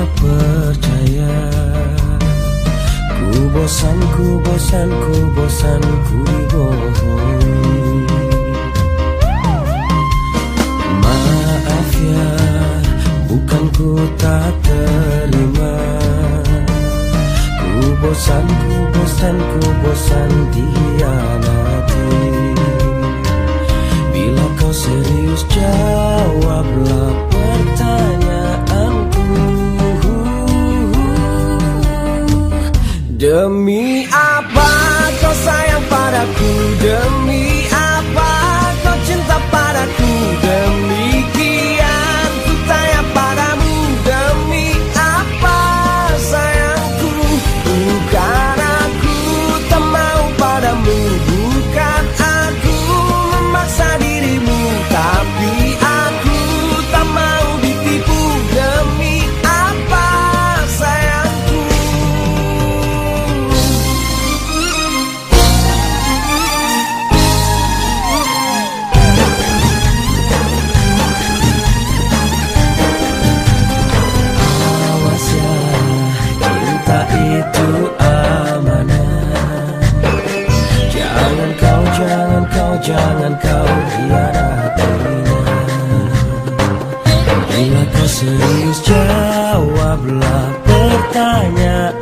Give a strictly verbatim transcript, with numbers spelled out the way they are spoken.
percaya. Ku bosan, ku bosan, ku bosan, ku dibohongi. Maaf ya, bukan ku tak terima. Ku bosan, ku bosan, ku bosan dihianati. Bila kau serius jawablah pertanyaanku. Demi apa kau sayang padaku? Demi apa kau cinta padaku? Demikian ku tanya padamu. Demi apa sayangku? Bukan aku tak mau padamu, bukan aku memaksa dirimu, tapi aku tak mau ditipu. Demi apa sayangku? Awas ya, cinta itu amanah. Jangan kau, jangan kau, jangan kau hianatinya. Bila kau serius jawablah pertanyaan.